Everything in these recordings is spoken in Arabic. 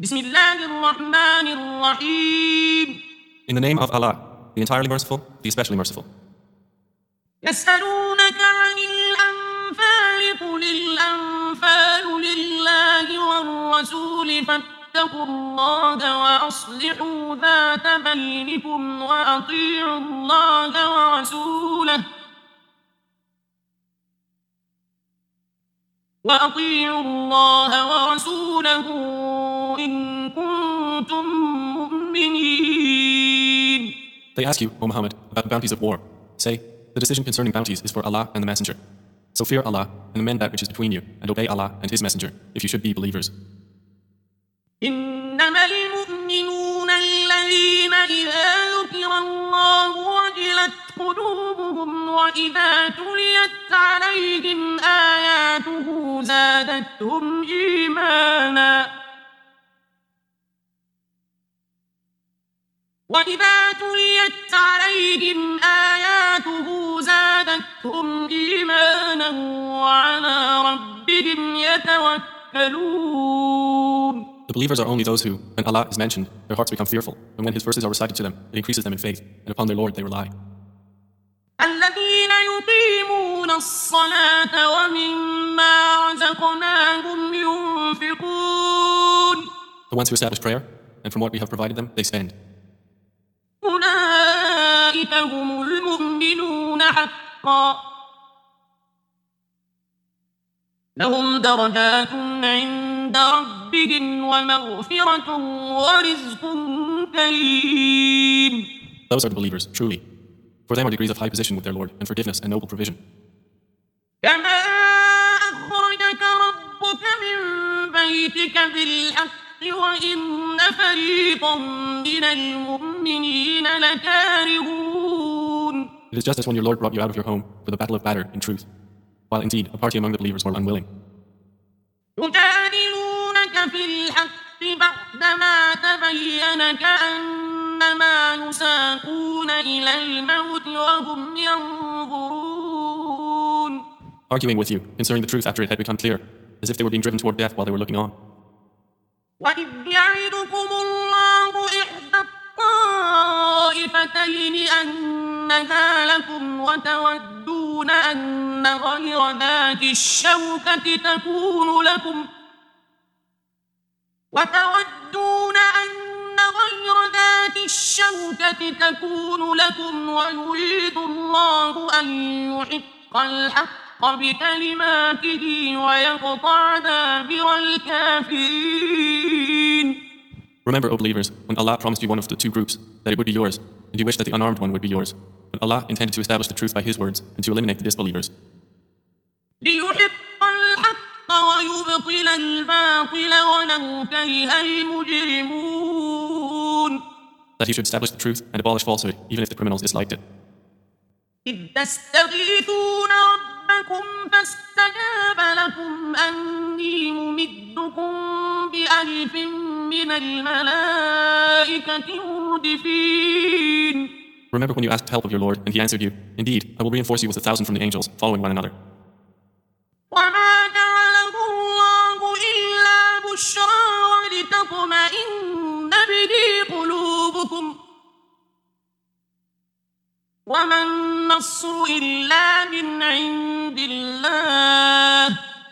بسم الله الرحمن الرحيم. In the name of Allah, the entirely merciful, the especially merciful. يسألونك عن الأنفال قل الأنفال لله والرسول فاتقوا الله وأصلحوا ذات بينكم وأطيعوا الله ورسوله إن كنتم مؤمنين. They ask you, O Muhammad, about the bounties of war. Say, the decision concerning bounties is for Allah and the Messenger. So fear Allah and amend that which is between you, and obey Allah and His Messenger, if you should be believers. إنما المؤمنون الذين إذا ذكر الله وجلت قلوبهم وإذا تليت عليهم آياته زادتهم إيمانا وعلى ربهم يتوكلون. The believers are only those who, when Allah is mentioned, their hearts become fearful, and when His verses are recited to them, it increases them in faith, and upon their Lord they rely. الذين يقيمون الصلاة ومما رزقناهم ينفقون. The ones who establish prayer, and from what we have provided them, they spend. أولئك هم المؤمنون حقا لهم درجات عند ربهم ومغفرة ورزق كريم. Those are the believers, truly. For them are degrees of high position with their Lord, and forgiveness and noble provision. كما أخرجك ربك من بيتك بالحق وإن فريقا من المؤمنين لكارهون. It is just as when your Lord brought you out of your home for the battle of Badr in truth, while indeed a party among the believers were unwilling. يجادلونك في الحق بعدما تبين كأنما يساقون إلى الموت وهم ينظرون. Arguing with you concerning the truth after it had become clear, as if they were being driven toward death while they were looking on. وإذ يعدكم الله إحدى الطائفتين أنها لكم وتودون أن غير ذات الشوكة تكون لكم ويريد الله أن يحق الحق بكلماته ويقطع دابر الكافرين. Remember, O believers, when Allah promised you one of the two groups, that it would be yours, and you wished that the unarmed one would be yours. But Allah intended to establish the truth by His words and to eliminate the disbelievers. ليحق الحق ويبطل الباطل ولو كره المجرمون. That He should establish the truth and abolish falsehood, even if the criminals disliked it. إذ تستغيثون ربكم فاستجاب لكم أني ممدكم ب1000 من الملائكة مردفين. Remember when you asked help of your Lord, and He answered you, Indeed, I will reinforce you with 1,000 from the angels, following one another. وما جعله الله إلا بشرى ولتطمئن به قلوبكم وما النصر إلا من عند الله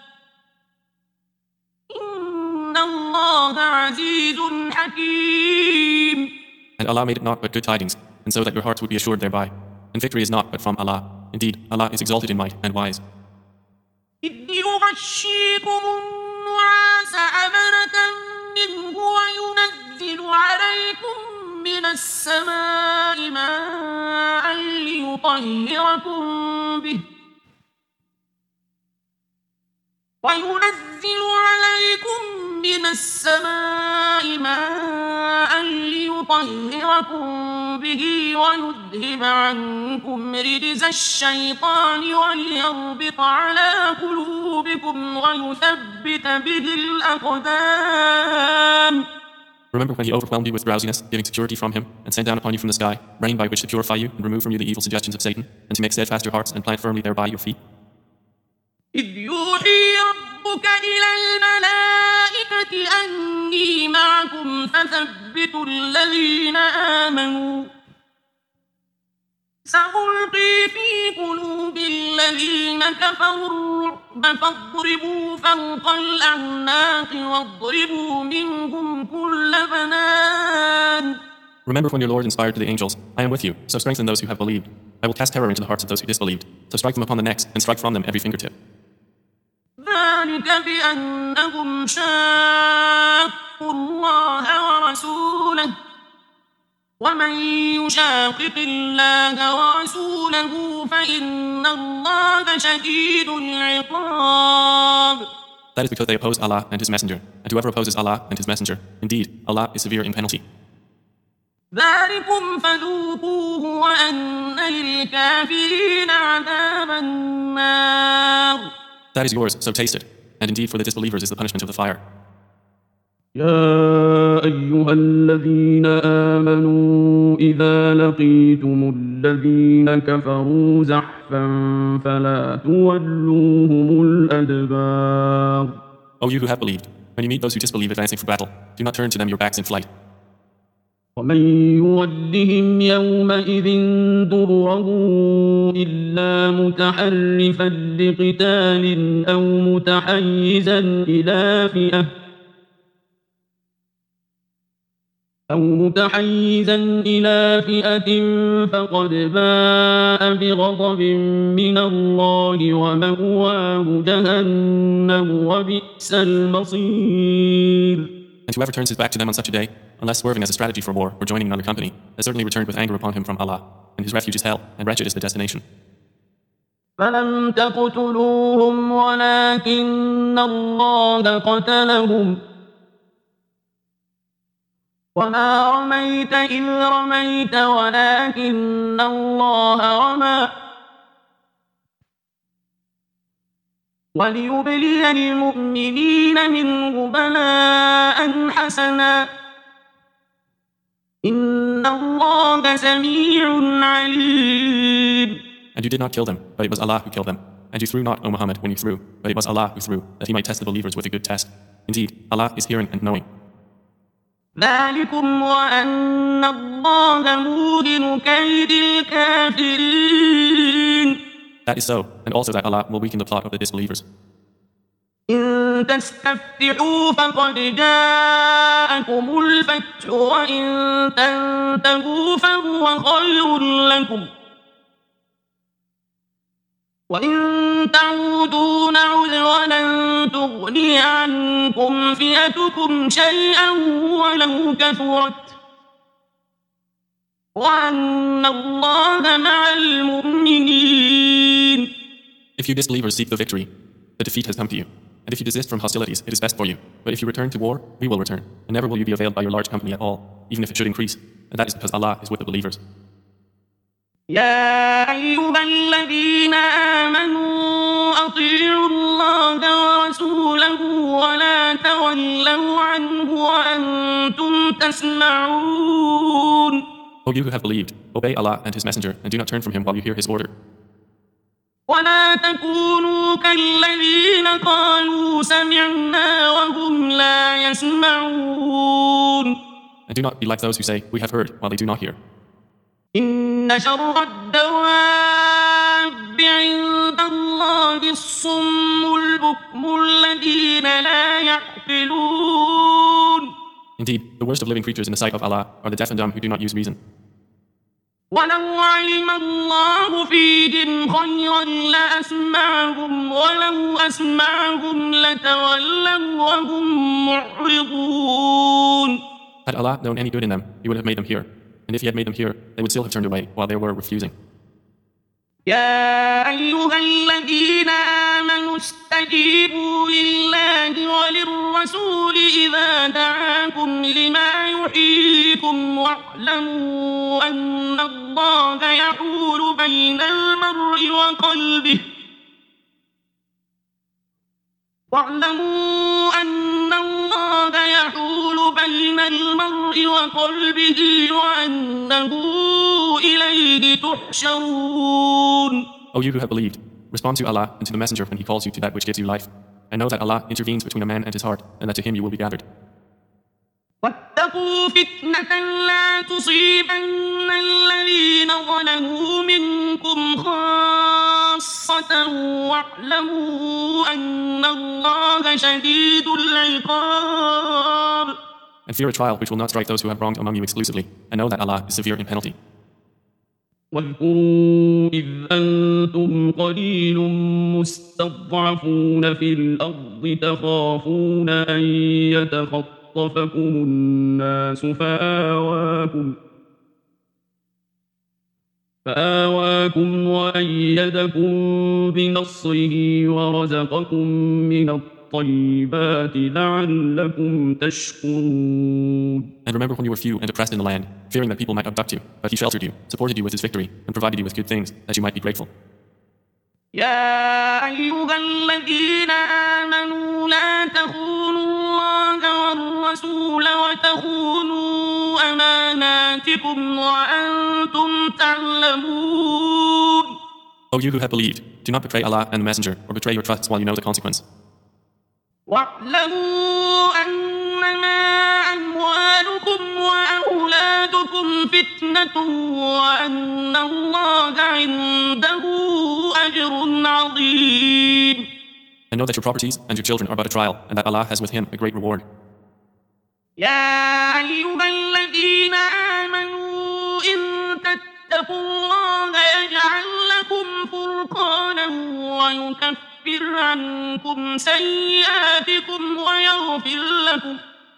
إن الله عزيز حكيم. And Allah made it not but good tidings, and so that your hearts would be assured thereby. And victory is not but from Allah. Indeed, Allah is exalted in might and wise. إذ يغشيكم النعاس أمنة منه وينزل عليكم من السماء ماء ليطهركم به ويذهب عنكم رجز الشيطان وليربط على قلوبكم ويثبت به الأقدام. Remember when He overwhelmed you with drowsiness, giving security from Him, and sent down upon you from the sky rain by which to purify you and remove from you the evil suggestions of Satan, and to make steadfast your hearts and plant firmly thereby your feet? إذ يوحي ربك إلى الملائكة أني معكم فثبتوا الذين آمنوا سألقي في قلوب الذين كفروا الرعب فاضربوا فوق الأعناق واضربوا منهم كل بنان. Remember when your Lord inspired to the angels, I am with you, so strengthen those who have believed. I will cast terror into the hearts of those who disbelieved, so strike them upon the necks and strike from them every fingertip. ذلك بأنهم شاقوا الله ورسوله ومن يشاقق الله ورسوله فإن الله شديد العقاب. That is because they oppose Allah and His Messenger, and whoever opposes Allah and His Messenger, indeed, Allah is severe in penalty. ذلكم فذوقوه وأن للكافرين عذاب النار. That is yours, so taste it, and indeed for the disbelievers is the punishment of the fire. يا أيها الذين آمنوا إذا لقيتم الذين كفروا زحفا فلا تولوهم الأدبار. O you who have believed, when you meet those who disbelieve advancing for battle, do not turn to them your backs in flight. ومن يولهم يومئذ دبره إلا متحرفا لقتال أو متحيزا إلى فئة فقد باء بغضب من الله ومأواه جهنم وبئس المصير. And whoever turns his back to them on such a day, unless swerving as a strategy for war or joining in under company, has certainly returned with anger upon him from Allah, and his refuge is hell, and wretched is the destination. فلم تقتلوهم ولكن الله قتلهم وما رميت إذ رميت ولكن الله رمى وليبلي المؤمنين منه بلاء حسنا إن الله سميع عليم. And you did not kill them, but it was Allah who killed them. And you threw not, O Muhammad, when you threw, but it was Allah who threw, that He might test the believers with a good test. Indeed, Allah is hearing and knowing. ذلكم وأن الله موهن كيد الكافرين. That is so, and also that Allah will weaken the plot of the disbelievers. إن تستفتحوا فقد جاءكم الفتح وإن تنتهوا فهو خير لكم وإن تعودوا نعد ولن تغني عنكم فئتكم شيئا ولو كثرت وأن الله مع المؤمنين. If you disbelievers seek the victory, the defeat has come to you. And if you desist from hostilities, it is best for you. But if you return to war, we will return. And never will you be availed by your large company at all, even if it should increase. And that is because Allah is with the believers. يا أيها الذين آمنوا أطيعوا الله ورسوله ولا تولوا عنه وأنتم تسمعون. O you who have believed, obey Allah and His Messenger, and do not turn from Him while you hear His order. ولا تكونوا كالذين قالوا سمعنا وهم لا يسمعون. And do not be like those who say, we have heard, while they do not hear. إن شر الدواب عند الله الصم البكم الذين لا يعقلون. Indeed, the worst of living creatures in the sight of Allah are the deaf and dumb who do not use reason. ولو علم الله فيهم خيرا لأسمعهم ولو أسمعهم لتولوا وهم معرضون. Had Allah known any good in them, He would have made them hear. And if He had made them hear, they would still have turned away while they were refusing. يا أيها الذين آمنوا استجيبوا لله وللرسول إذا دعاكم لما يحييكم واعلموا أن الله يحول بين المرء وقلبه وأنه إليه تحشرون. O you who have believed, respond to Allah and to the Messenger when He calls you to that which gives you life. And know that Allah intervenes between a man and his heart, and that to him you will be gathered. واتقوا فتنة لا تصيبن الذين ظلموا منكم خاصة واعلموا أن الله شديد العقاب. And fear a trial which will not strike those who have wronged among you exclusively, and know that Allah is severe in penalty. واذكروا إذ أنتم قليل مستضعفون في الأرض تخافون أن يتخطفكم الناس فآواكم وأيدكم بنصره ورزقكم من الطيبات لعلكم تشكرون. And remember when you were few and oppressed in the land, fearing that people might abduct you, but he sheltered you, supported you with his victory, and provided you with good things, that you might be grateful. يا أيها الذين آمنوا لا تخونوا الله والرسول وتخونوا أماناتكم وأنتم تعلمون. O you who have believed, do not betray Allah and the Messenger, or betray your trusts while you know the consequence. واعلموا أنما أموالكم وأولادكم فتنة وأن الله عنده أجر عظيم. And know that your properties and your children are but a trial, and that Allah has with him a great reward. يا أيها الذين آمنوا إن تتقوا الله يجعل لكم فرقانا ويكفر عنكم سيئاتكم ويغفر لكم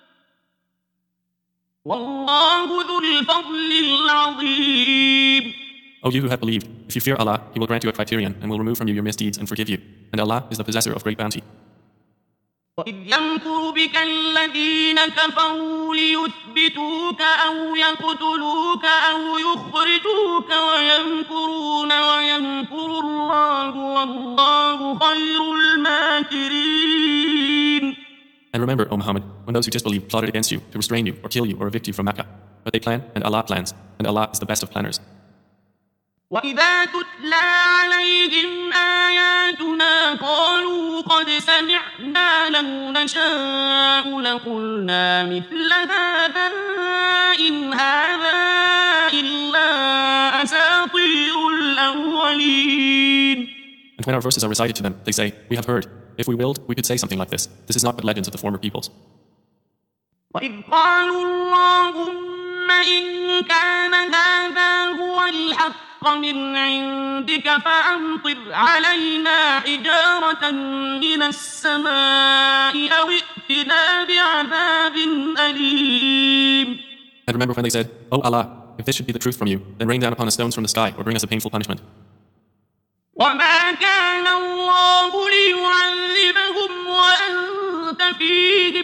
والله ذو الفضل العظيم. O you who have believed, if you fear Allah, he will grant you a criterion and will remove from you your misdeeds and forgive you. And Allah is the possessor of great bounty. وإذ يمكر بك الذين كفروا ليثبتوك أو يقتلوك أو يخرجوك ويمكرون ويمكر الله والله خير الماكرين. And remember, O Muhammad, when those who disbelieve plotted against you to restrain you or kill you or evict you from Mecca. But they plan, and Allah plans, and Allah is the best of planners. وإذا تتلى عليهم آياتنا قالوا قد سمعنا لو نشاء لقلنا مثل هذا إن هذا إلا أساطير الأولين. And when our verses are recited to them, they say, we have heard. If we willed, we could say something like this. This is not but legends of the former peoples. وإذ قالوا اللهم إن كان هذا هو الحق من عندك فأمطر علينا حجارة من السماء أو ائتنا بعذاب أليم. And remember when they said, O Allah, if this should be the truth from you, then rain down upon us stones from the sky or bring us a painful punishment. وما كان الله ليعذبهم وأنت فيهم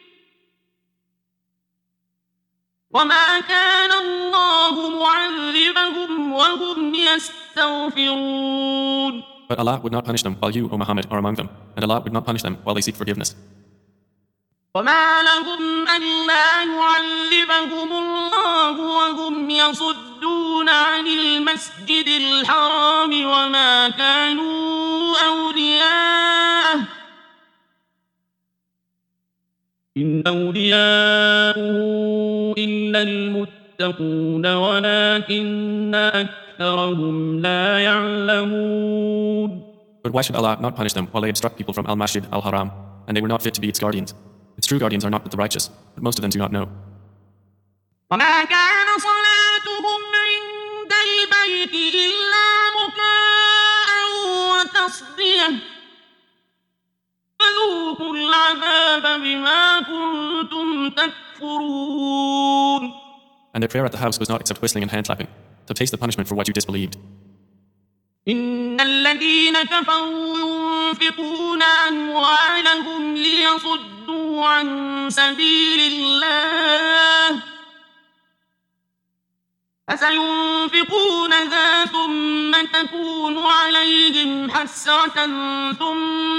وما كان الله معذبهم وهم يستغفرون. But Allah would not punish them while you, O Muhammad, are among them, and Allah would not punish them while they seek forgiveness. وما لهم ألا يعذبهم الله وهم يصدون عن المسجد الحرام وما كانوا أولياءه إن أولياءه إلا المتقون ولكن أكثرهم لا يعلمون. But why should Allah not punish them while they obstruct people from Al-Masjid Al-Haram, and they were not fit to be its guardians? Its true guardians are not but the righteous, but most of them do not know. وما كان صلاتهم عند البيت إلا مكاء وتصدية فذوقوا العذاب بما كنتم تكفرون. And their prayer at the house was not except whistling and hand-clapping. So taste the punishment for what you disbelieved. إن الذين كفروا ينفقون أموالهم ليصدوا عن سبيل الله فسينفقونها ثم تكون عليهم حسرة ثم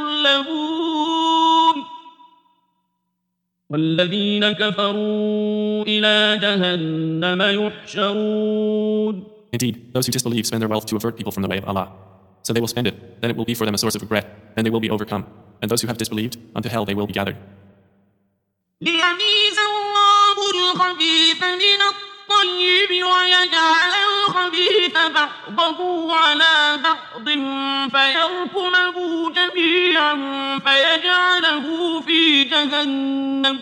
يغلبون والذين كفروا إلى جهنم يحشرون. Indeed, those who disbelieve spend their wealth to avert people from the way of Allah. So they will spend it, then it will be for them a source of regret, and they will be overcome. And those who have disbelieved, unto hell they will be gathered. ليميز الله الخبيث من الطيب ويجعل الخبيث بعضه على بعض فيركمه جميعا فيجعله في جهنم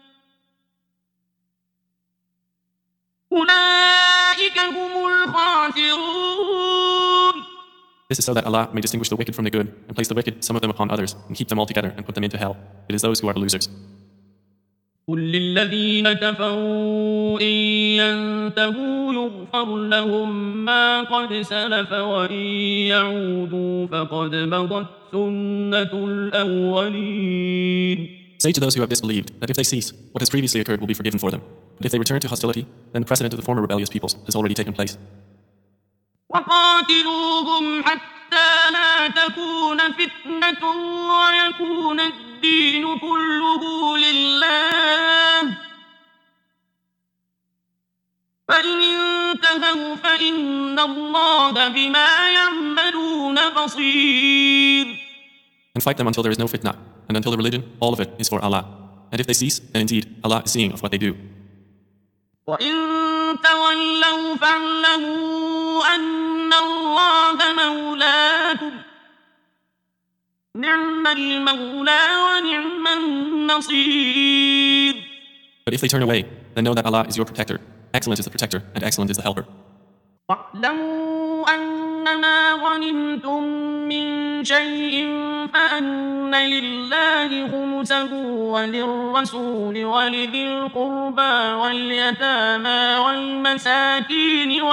أولئك هم الخاسرون. This is so that Allah may distinguish the wicked from the good, and place the wicked, some of them upon others, and keep them all together, and put them into hell. It is those who are the losers. قل للذين كفروا إن ينتهوا يغفر لهم ما قد سلف وإن يعودوا فقد مضت سنة الأولين. Say to those who have disbelieved that if they cease, what has previously occurred will be forgiven for them. But if they return to hostility, then the precedent of the former rebellious peoples has already taken place. وقاتلوهم حتى لا تكون فتنة ويكون الدين كله لله فإن انتهوا فإن الله بما يعملون بصير. And fight them until there is no fitna, and until the religion, all of it, is for Allah. And if they cease, then indeed Allah is seeing of what they do. وإن تولوا فاعلموا أن الله مولاكم نعم المولى ونعم النصير. But if they turn away, then know that Allah is your protector. Excellent is the protector, and excellent is the helper. واعلموا أنما غنمتم من شيء فأن لله خمسه وللرسول ولذي القربى واليتامى والمساكين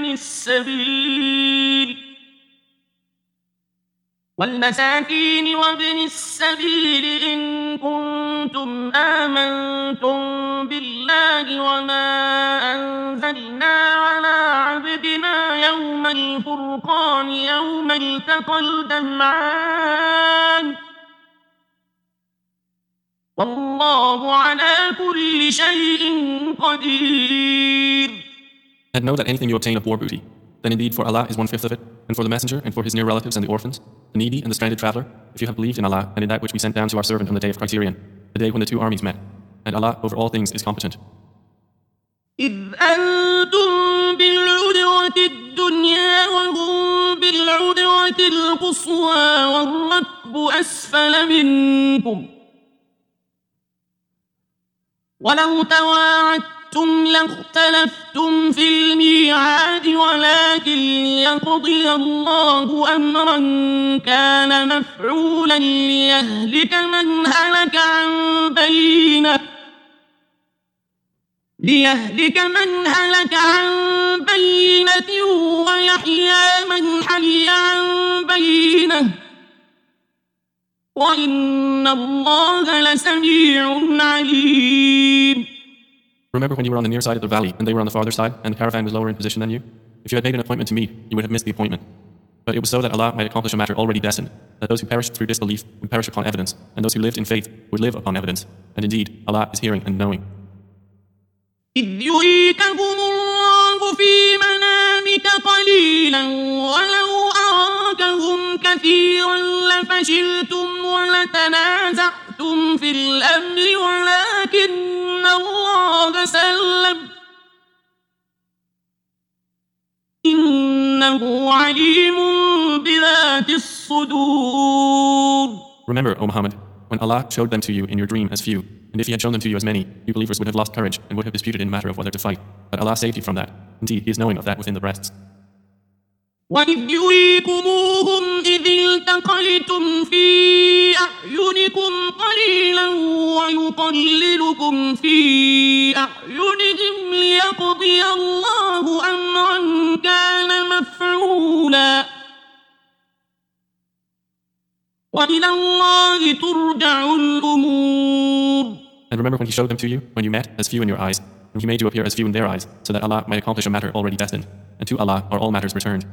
وابن السبيل إن كنتم آمنتم بالله وما أنزلنا على عبدنا يوم الفرقان يوم التقى الجمعان والله على كل شيء قدير. And know that anything you obtain of war booty, then indeed for Allah is 1/5 of it, and for the messenger and for his near relatives and the orphans, the needy and the stranded traveler, if you have believed in Allah and in that which we sent down to our servant on the day of criterion, the day when the two armies met. And Allah over all things is competent. إذ أنتم بالعدوة الدنيا وهم بالعدوة القصوى والركب أسفل منكم ولو تواعدتم لاختلفتم في الميعاد ولكن ليقضي الله أمرا كان مفعولا ليهلك من هلك عن بينة ويحيى من حي عن بينة وإن الله لسميع عليم. Remember when you were on the near side of the valley and they were on the farther side and the caravan was lower in position than you? If you had made an appointment to meet, you would have missed the appointment. But it was so that Allah might accomplish a matter already destined, that those who perished through disbelief would perish upon evidence, and those who lived in faith would live upon evidence. And indeed, Allah is hearing and knowing. إذ يريكهم الله في منامك قليلا ولو أراكهم كثيرا لفشلتم ولتنازعتم في الأمر ولكن الله سلم إنه عليم بذات الصدور. Remember, O Muhammad, when Allah showed them to you in your dream as few, and if He had shown them to you as many, you believers would have lost courage and would have disputed in the matter of whether to fight. But Allah saved you from that. Indeed, He is knowing of that within the breasts. وَإِذْ يُرِيكُمُوهُمْ إِذِ الْتَقَيْتُمْ فِي أَعْيُنِكُمْ قَلِيلًا وَيُقَلِّلُكُمْ فِي أَعْيُنِهِمْ لِيَقْضِيَ اللَّهُ أَمْرًا كَانَ مَفْعُولًا وَإِلَى اللَّهِ تُرْجَعُ الْأُمُورُ. And remember when He showed them to you, when you met as few in your eyes, and He made you appear as few in their eyes, so that Allah might accomplish a matter already destined. And to Allah are all matters returned.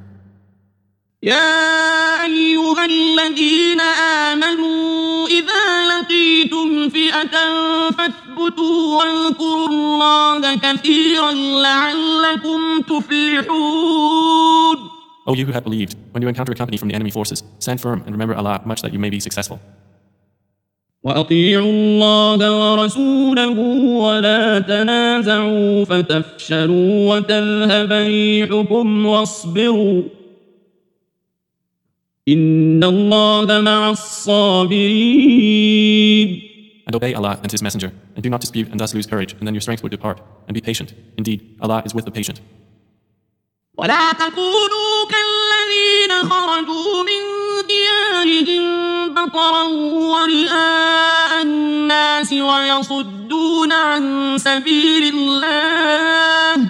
يا أيها الذين آمنوا إذا لقيتم فئة فاثبتوا واذكروا الله كثيرا لعلكم تفلحون. O you who have believed, when you encounter a company from the enemy forces, stand firm and remember Allah much that you may be successful. وأطيعوا الله ورسوله ولا تنازعوا فتفشلوا وتذهب ريحكم واصبروا إن الله مع الصابرين. And obey Allah and His Messenger, and do not dispute and thus lose courage, and then your strength would depart. And be patient. Indeed, Allah is with the patient. ولا تكونوا كالذين خرجوا من ديارهم بطرا ورئاء الناس ويصدون عن سبيل الله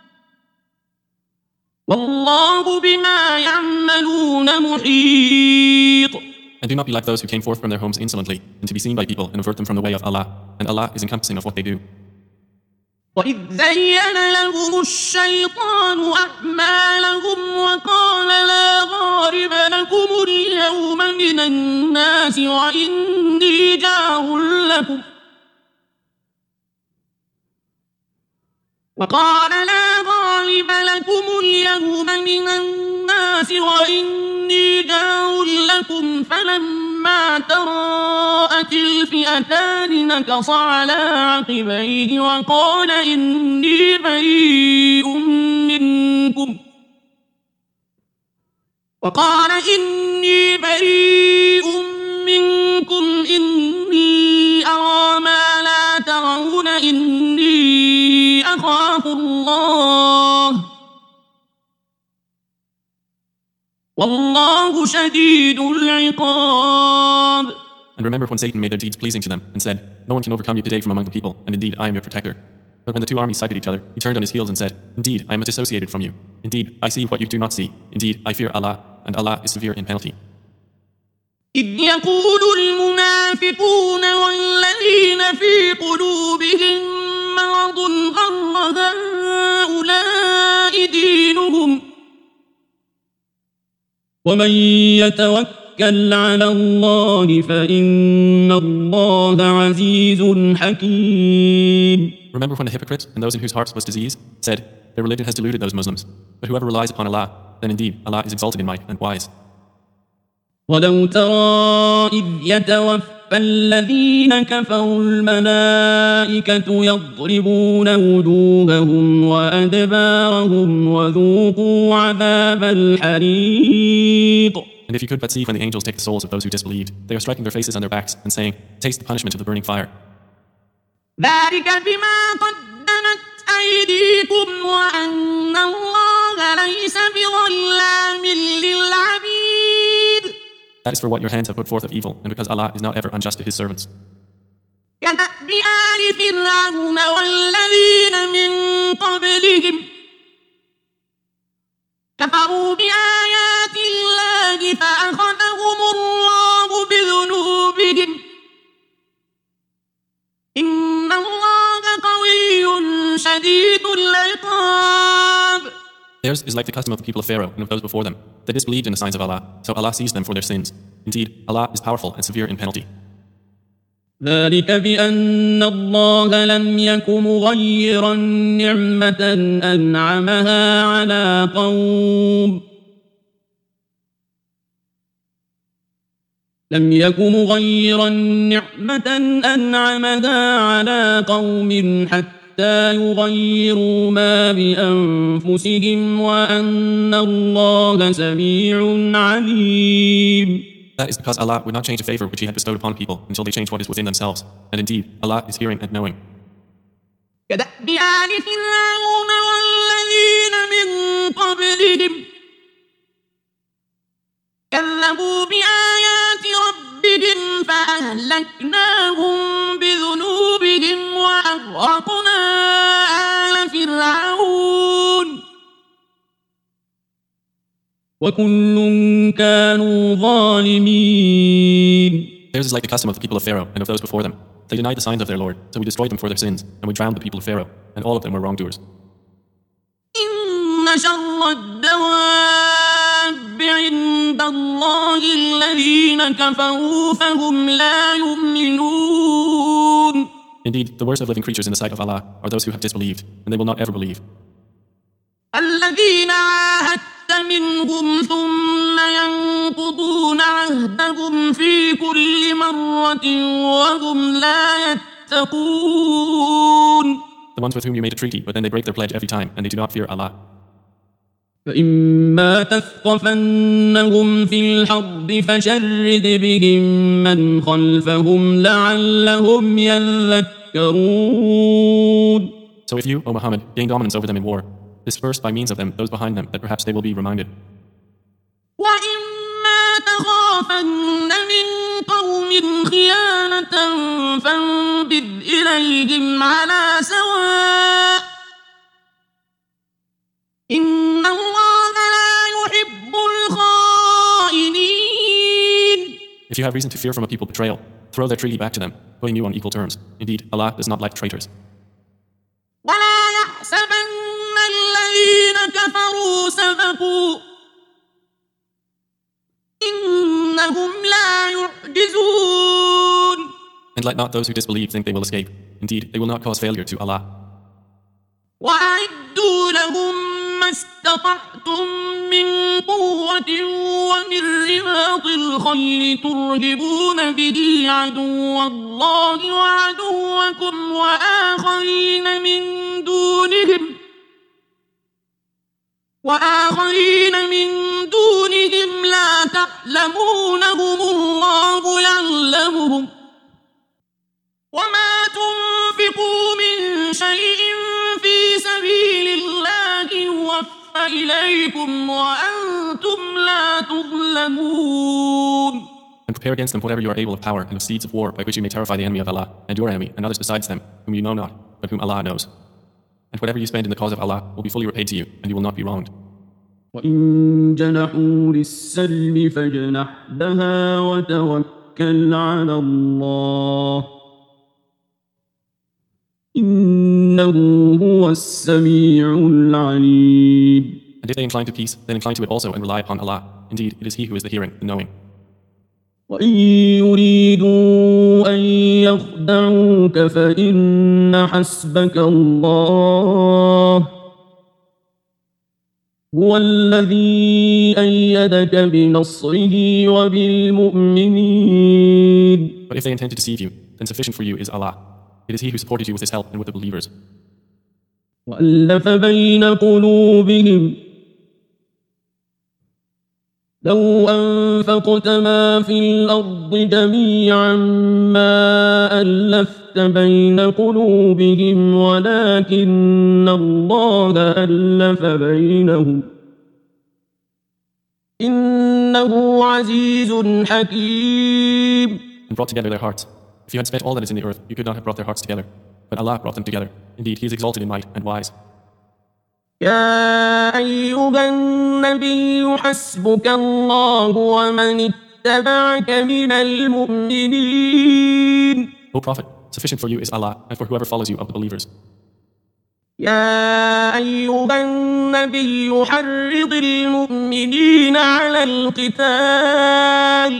والله بما يعملون محيط. And do not be like those who came forth from their homes insolently, and to be seen by people and avert them from the way of Allah. And Allah is encompassing of what they do. وإذ زين لهم الشيطان أعمالهم وقال لا غالب لكم اليوم من الناس وإني جار لكم فلما تراءت الفئتان نكص على عقبيه وقال إني بريء منكم إني أرى ما لا ترون إني أخاف الله والله شديد العقاب. And remember when Satan made their deeds pleasing to them and said, "No one can overcome you today from among the people, and indeed I am your protector." But when the two armies sighted each other, he turned on his heels and said, "Indeed, I am dissociated from you. Indeed, I see what you do not see. Indeed, I fear Allah, and Allah is severe in penalty." إذ يقول المنافقون والذين في قلوبهم مرض غر هؤلاء دينهم ومن يتوكل على الله فإن الله عزيز حكيم. Remember when the hypocrites and those in whose hearts was disease said, "Their religion has deluded those Muslims. But whoever relies upon Allah, then indeed Allah is exalted in might and wise." ولو ترى إذ يتوفى الذين كفروا الملائكة يضربون وجوههم وأدبارهم وذوقوا عذاب الحريق. And if you could but see when the angels take the souls of those who disbelieved, they are striking their faces and their backs and saying, "Taste the punishment of the burning fire." ذلك بما قدمت أيديكم وأن الله ليس بظلام للعبيد. That is for what your hands have put forth of evil, and because Allah is not ever unjust to His servants. كدأب آل فرعون والذين من قبلهم كفروا بآيات الله فأخذهم الله بذنوبهم إن الله قوي شديد العقاب. Theirs is like the custom of the people of Pharaoh and of those before them. They disbelieved in the signs of Allah, so Allah seized them for their sins. Indeed, Allah is powerful and severe in penalty. ذلك بأن الله لم يك مغيرا نعمة أنعمها على قوم حتى يغيروا ما بأنفسهم وأن الله سميع عليم. That is because Allah would not change a favor which He had bestowed upon people until they change what is within themselves. And indeed, Allah is hearing and knowing. كدأب آل فرعون والذين من قبلهم كذبوا بآيات ربهم فأهلكناهم بذنوبهم وأغرقنا آل فرعون وكل كانوا ظالمين. Theirs is like the custom of the people of Pharaoh and of those before them. They denied the signs of their Lord, so we destroyed them for their sins, and we drowned the people of Pharaoh, and all of them were wrongdoers. إن شر الدواب عند الله الذين كفروا فهم لا يؤمنون. Indeed, the worst of living creatures in the sight of Allah are those who have disbelieved, and they will not ever believe. الذين عاهدت منهم ثم ينقضون عهدهم في كل مرة وهم لا يتقون. The ones with whom you made a treaty, but then they break their pledge every time, and they do not fear Allah. فإما تثقفنهم في الحرب فشرد بهم من خلفهم لعلهم يذكرون. So if you, O Muhammad, gain dominance over them in war, disperse by means of them those behind them, that perhaps they will be reminded. وإما تخافن من قوم خيانة فانبذ إليهم على سواء إن الله لا يحب الخائنين. If you have reason to fear from a people betrayal, throw their treaty back to them, putting you on equal terms. Indeed, Allah does not like traitors. ولا يحسبن الذين كفروا سبقوا إنهم لا يعجزون. And let not those who disbelieve think they will escape. Indeed, they will not cause failure to Allah. وأعدوا لهم ما استطعتم من قوة ومن رباط الخيل ترهبون به عدو الله وعدوكم وآخرين من دونهم لا تعلمونهم الله يعلمهم وما تنفقوا من شيء في سبيل الله يوفى إليكم وأنتم لا تظلمون. And prepare against them whatever you are able of power and of seeds of war by which you may terrify the enemy of Allah and your enemy and others besides them whom you know not but whom Allah knows. And whatever you spend in the cause of Allah will be fully repaid to you and you will not be wronged. وإن جنحوا للسلم فاجنح لها وتوكل على الله إنه هو السميع العليم. And if they incline to peace, then incline to it also and rely upon Allah. Indeed, it is He who is the hearing, the knowing. وإن يريدوا أن يخدعوك فإن حسبك الله هو الذي أيدك بنصره وبالمؤمنين. But if they intend to deceive you, then sufficient for you is Allah. It is He who supported you with His help and with the believers. وألف بين قلوبهم لو أنفقت ما في الأرض جميعا ما ألفت بين قلوبهم ولكن الله ألف بينهم إنه عزيز حكيم. And brought together their hearts. If you had spent all that is in the earth, you could not have brought their hearts together. But Allah brought them together. Indeed, He is exalted in might and wise. يا أيها النبي حسبك الله ومن اتبعك من المؤمنين. O Prophet, sufficient for you is Allah and for whoever follows you of the believers. يا أيها النبي حرض المؤمنين على القتال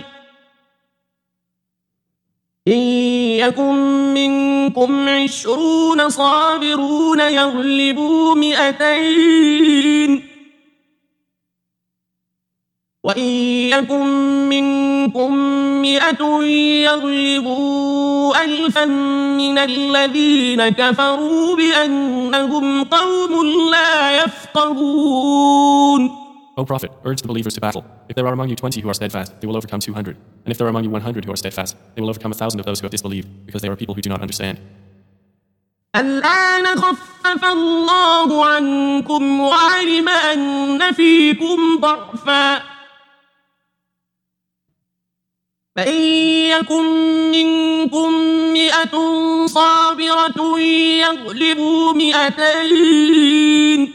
إن يكن منكم 20 صابرون يغلبوا 200 وإن يكن منكم 100 يغلبوا 1000 من الذين كفروا بأنهم قوم لا يفقهون. O Prophet, urge the believers to battle. If there are among you 20 who are steadfast, they will overcome 200. And if there are among you 100 who are steadfast, they will overcome 1,000 of those who have disbelieved, because they are people who do not understand. الآن خفف الله عنكم وعلم أن فيكم ضعفا فإن يكن منكم 100 صابرة يغلبوا 200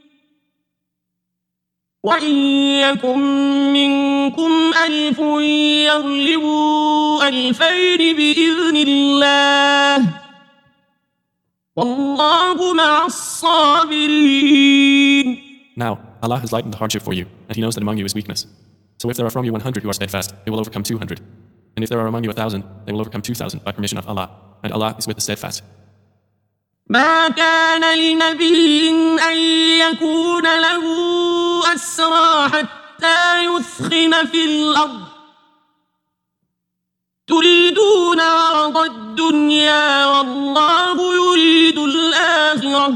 وإن يكن منكم 1000 يغلبوا 2000 بإذن الله والله مع الصابرين. Now, Allah has lightened the hardship for you, and He knows that among you is weakness. So if there are from you 100 who are steadfast, they will overcome 200. And if there are among you 1,000, they will overcome 2,000 by permission of Allah. And Allah is with the steadfast. ما كان لنبي أن يكون له تتخذوا أسرى حتى يثخن في الأرض تريدون عرض الدنيا والله يريد الآخرة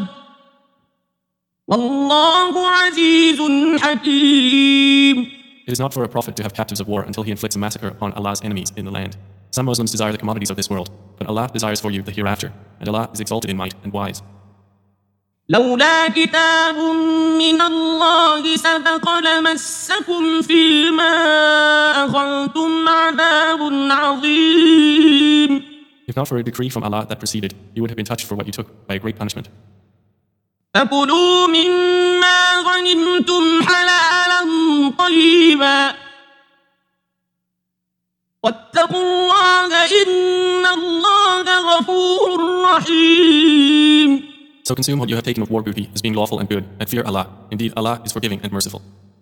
والله عزيز حكيم. It is not for a prophet to have captives of war until he inflicts a massacre upon Allah's enemies in the land. Some Muslims desire the commodities of this world, but Allah desires for you the hereafter, and Allah is exalted in might and wise. لولا كتاب من الله سبق لمسكم فيما أخذتم عذاب عظيم. If not for a decree from Allah that preceded, you would have been touched for what you took by a great punishment. فكلوا مما غنمتم حلالا طيبا واتقوا الله إن الله غفور رحيم. So consume what you have taken of war booty as being lawful and good, and fear Allah. Indeed, Allah is forgiving and merciful.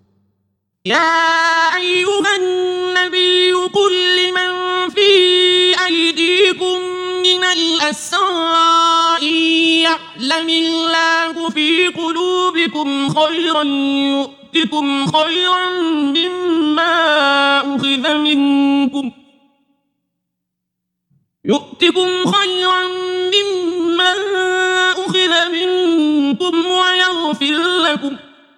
يا أيها النبي قل لمن في أيديكم من الأسرى إن يعلم الله في قلوبكم خيرا يؤتكم خيرا مما أخذ منكم ويغفر لكم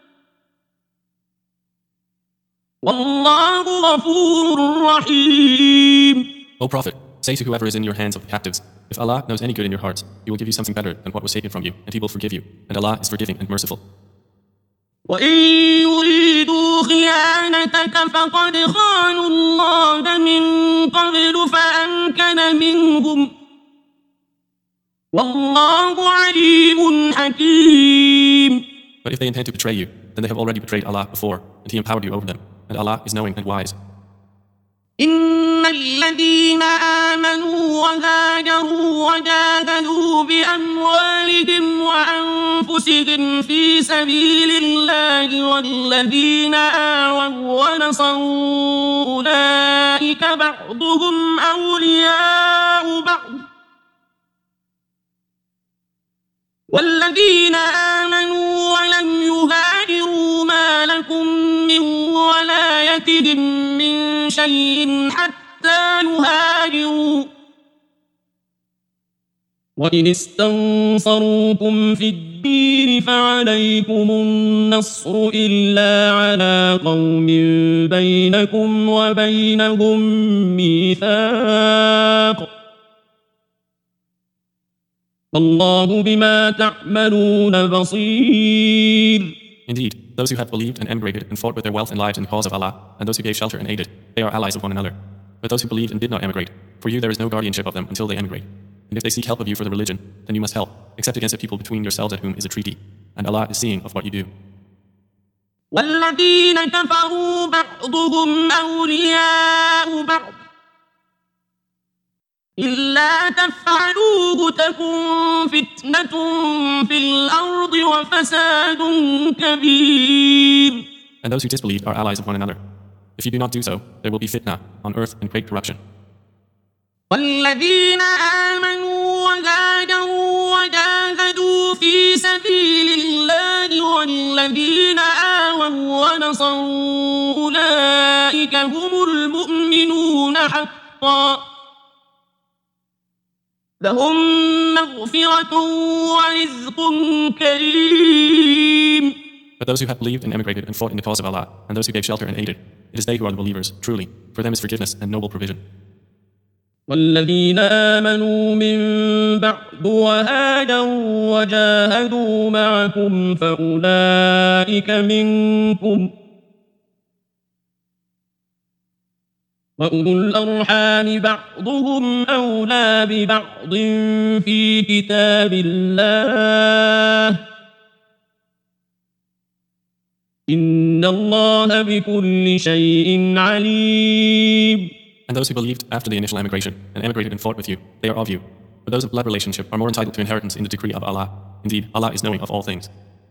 والله غفور رحيم. O Prophet, say to whoever is in your hands of the captives, if Allah knows any good in your hearts, He will give you something better than what was taken from you, and He will forgive you, and Allah is forgiving and merciful. وإن يريدوا خيانتك فقد خانوا الله من قبل فأمكن منهم والله عليم حكيم. But if they intend to betray you, then they have already betrayed Allah before, and He empowered you over them, and Allah is knowing and wise. إن الذين آمنوا وهاجروا وجاهدوا بأموالهم وأنفسهم في سبيل الله والذين آووا ونصروا أولئك بعضهم أولياء بعض والذين آمنوا ولم يهاجروا ما لكم من ولايتهم من شيء حتى يهاجروا وإن استنصروكم في الدين فعليكم النصر إلا على قوم بينكم وبينهم ميثاق الله بما تعملون بصير. Indeed, those who have believed and emigrated and fought with their wealth and lives in the cause of Allah, and those who gave shelter and aided, they are allies of one another. But those who believed and did not emigrate, for you there is no guardianship of them until they emigrate. And if they seek help of you for the religion, then you must help, except against a people between yourselves at whom is a treaty. And Allah is seeing of what you do. والذين كفروا بعضهم أولياء بعض إلا تفعلوه تكن فتنة في الأرض وفساد كبير. And those who disbelieved are allies of one another. If you do not do so, there will be fitna on earth and great corruption. والذين آمنوا وهاجروا وجاهدوا في سبيل الله والذين آووا ونصروا أولئك هم المؤمنون حقا لهم مغفرة ورزق كريم. But those who have believed and emigrated and fought in the cause of Allah, and those who gave shelter and aided, it is they who are the believers, truly. For them is forgiveness and noble provision. والذين آمنوا من بعد وهاجروا وجاهدوا معكم فأولئك منكم وأولو الأرحام بعضهم أولى ببعض في كتاب الله إن الله بكل شيء عليم. And those who believed after the initial emigration and emigrated and fought with you, they are of you. But those of blood relationship are more entitled to inheritance in the decree of Allah. Indeed, Allah is knowing of all things.